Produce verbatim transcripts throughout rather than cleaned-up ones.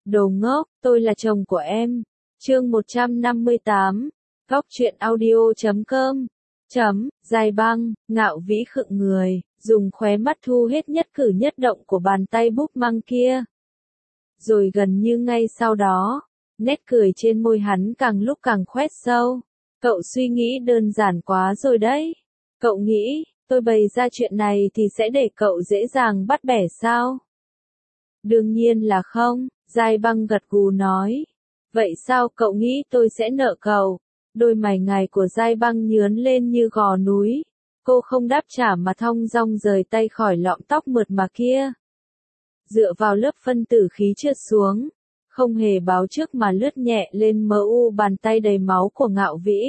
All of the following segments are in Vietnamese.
Đồ ngốc, tôi là chồng của em. Chương một trăm năm mươi tám. Góc truyện audio chấm com. Chấm, Giai Băng, Ngạo Vĩ khựng người, dùng khóe mắt thu hết nhất cử nhất động của bàn tay búp măng kia. Rồi gần như ngay sau đó, nét cười trên môi hắn càng lúc càng khoét sâu. Cậu suy nghĩ đơn giản quá rồi đấy. Cậu nghĩ, tôi bày ra chuyện này thì sẽ để cậu dễ dàng bắt bẻ sao? Đương nhiên là không, Giai Băng gật gù nói. Vậy sao cậu nghĩ tôi sẽ nợ cậu? Đôi mày ngài của Giai Băng nhướn lên như gò núi. Cô không đáp trả mà thong dong rời tay khỏi lọn tóc mượt mà kia. Dựa vào lớp phân tử khí trượt xuống, không hề báo trước mà lướt nhẹ lên mờ u bàn tay đầy máu của Ngạo Vĩ.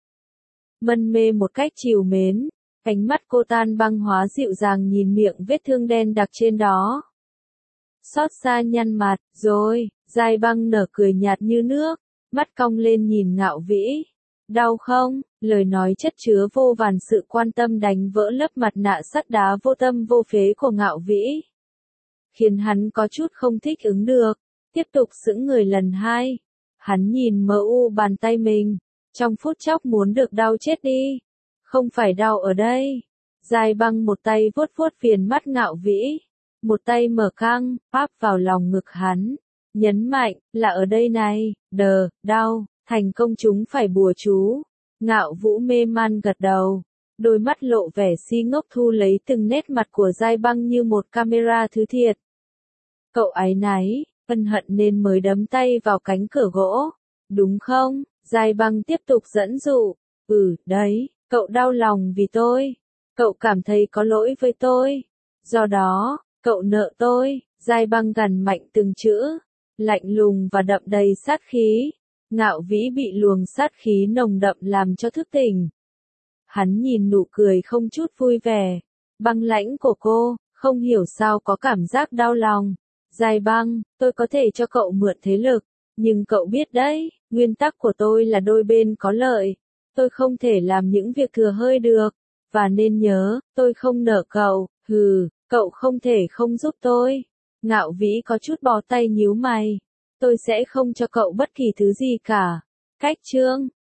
Mân mê một cách trìu mến, ánh mắt cô tan băng hóa dịu dàng nhìn miệng vết thương đen đặc trên đó. Xót xa nhăn mặt, rồi, Giai Băng nở cười nhạt như nước, mắt cong lên nhìn Ngạo Vĩ. Đau không? Lời nói chất chứa vô vàn sự quan tâm đánh vỡ lớp mặt nạ sắt đá vô tâm vô phế của Ngạo Vĩ. Khiến hắn có chút không thích ứng được, tiếp tục sững người lần hai. Hắn nhìn mờ u bàn tay mình, trong phút chốc muốn được đau chết đi. Không phải đau ở đây. Giai Băng một tay vuốt vuốt viền mắt Ngạo Vĩ, một tay mở căng, áp vào lòng ngực hắn, nhấn mạnh, là ở đây này, đờ, đau, thành công chúng phải bùa chú. Ngạo Vũ mê man gật đầu, đôi mắt lộ vẻ si ngốc thu lấy từng nét mặt của Giai Băng như một camera thứ thiệt. Cậu áy náy, ân hận nên mới đấm tay vào cánh cửa gỗ, đúng không? Giai Băng tiếp tục dẫn dụ, ừ, đấy, cậu đau lòng vì tôi, cậu cảm thấy có lỗi với tôi, do đó, cậu nợ tôi. Giai Băng gằn mạnh từng chữ, lạnh lùng và đậm đầy sát khí. Ngạo Vĩ bị luồng sát khí nồng đậm làm cho thức tỉnh. Hắn nhìn nụ cười không chút vui vẻ, băng lãnh của cô, không hiểu sao có cảm giác đau lòng. Giai Băng, tôi có thể cho cậu mượn thế lực, nhưng cậu biết đấy, nguyên tắc của tôi là đôi bên có lợi. Tôi không thể làm những việc thừa hơi được, và nên nhớ, tôi không nợ cậu, hừ, cậu không thể không giúp tôi. Ngạo Vĩ có chút bó tay nhíu mày. Tôi sẽ không cho cậu bất kỳ thứ gì cả. Cách chương,